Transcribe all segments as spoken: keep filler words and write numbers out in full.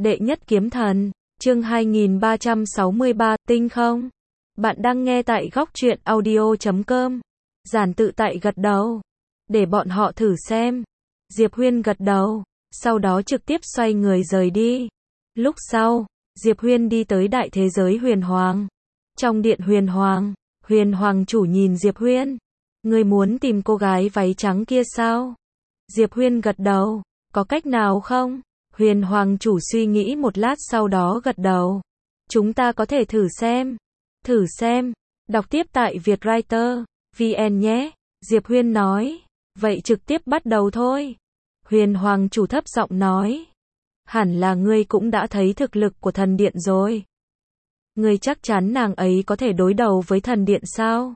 Đệ nhất kiếm thần, chương hai nghìn ba trăm sáu mươi ba, tinh không? Bạn đang nghe tại góc truyện audio chấm com. Giản tự tại gật đầu. Để bọn họ thử xem. Diệp Huyên gật đầu, sau đó trực tiếp xoay người rời đi. Lúc sau, Diệp Huyên đi tới đại thế giới huyền hoàng. Trong điện huyền hoàng, huyền hoàng chủ nhìn Diệp Huyên. Ngươi muốn tìm cô gái váy trắng kia sao? Diệp Huyên gật đầu, có cách nào không? Huyền hoàng chủ suy nghĩ một lát sau đó gật đầu. Chúng ta có thể thử xem. Thử xem. Đọc tiếp tại Vietwriter vê en nhé. Diệp Huyên nói. Vậy trực tiếp bắt đầu thôi. Huyền hoàng chủ thấp giọng nói. Hẳn là ngươi cũng đã thấy thực lực của thần điện rồi. Ngươi chắc chắn nàng ấy có thể đối đầu với thần điện sao?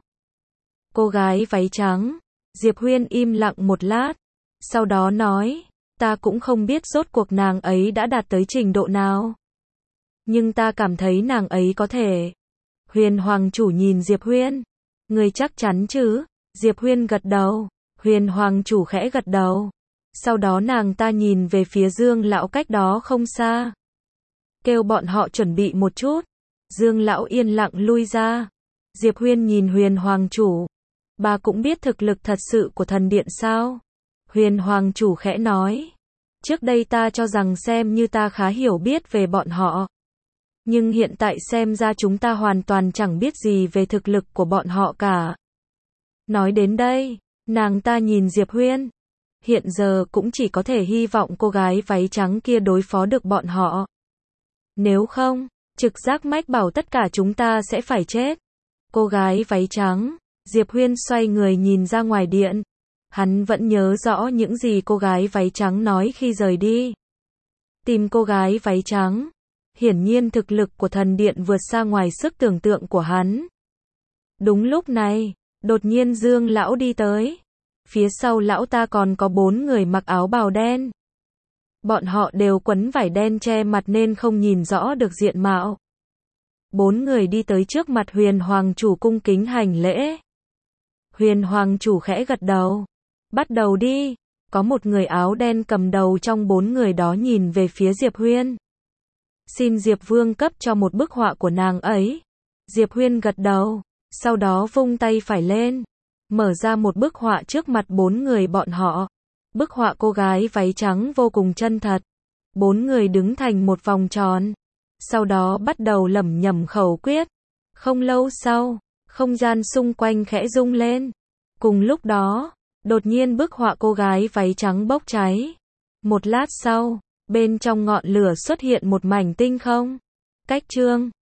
Cô gái váy trắng. Diệp Huyên im lặng một lát. Sau đó nói. Ta cũng không biết rốt cuộc nàng ấy đã đạt tới trình độ nào. Nhưng ta cảm thấy nàng ấy có thể. Huyền hoàng chủ nhìn Diệp Huyên. Ngươi chắc chắn chứ? Diệp Huyên gật đầu. Huyền hoàng chủ khẽ gật đầu. Sau đó nàng ta nhìn về phía Dương lão cách đó không xa. Kêu bọn họ chuẩn bị một chút. Dương lão yên lặng lui ra. Diệp Huyên nhìn Huyền hoàng chủ. Bà cũng biết thực lực thật sự của thần điện sao? Huyền hoàng chủ khẽ nói. Trước đây ta cho rằng xem như ta khá hiểu biết về bọn họ. Nhưng hiện tại xem ra chúng ta hoàn toàn chẳng biết gì về thực lực của bọn họ cả. Nói đến đây, nàng ta nhìn Diệp Huyên. Hiện giờ cũng chỉ có thể hy vọng cô gái váy trắng kia đối phó được bọn họ. Nếu không, trực giác mách bảo tất cả chúng ta sẽ phải chết. Cô gái váy trắng. Diệp Huyên xoay người nhìn ra ngoài điện. Hắn vẫn nhớ rõ những gì cô gái váy trắng nói khi rời đi. Tìm cô gái váy trắng. Hiển nhiên thực lực của thần điện vượt xa ngoài sức tưởng tượng của hắn. Đúng lúc này, đột nhiên Dương lão đi tới. Phía sau lão ta còn có bốn người mặc áo bào đen. Bọn họ đều quấn vải đen che mặt nên không nhìn rõ được diện mạo. Bốn người đi tới trước mặt Huyền hoàng chủ cung kính hành lễ. Huyền hoàng chủ khẽ gật đầu. Bắt đầu đi. Có một người áo đen cầm đầu trong bốn người đó nhìn về phía Diệp Huyên. Xin Diệp Vương cấp cho một bức họa của nàng ấy. Diệp Huyên gật đầu. Sau đó vung tay phải lên. Mở ra một bức họa trước mặt bốn người bọn họ. Bức họa cô gái váy trắng vô cùng chân thật. Bốn người đứng thành một vòng tròn. Sau đó bắt đầu lẩm nhẩm khẩu quyết. Không lâu sau, không gian xung quanh khẽ rung lên. Cùng lúc đó, đột nhiên bức họa cô gái váy trắng bốc cháy. Một lát sau, bên trong ngọn lửa xuất hiện một mảnh tinh không. Cách chương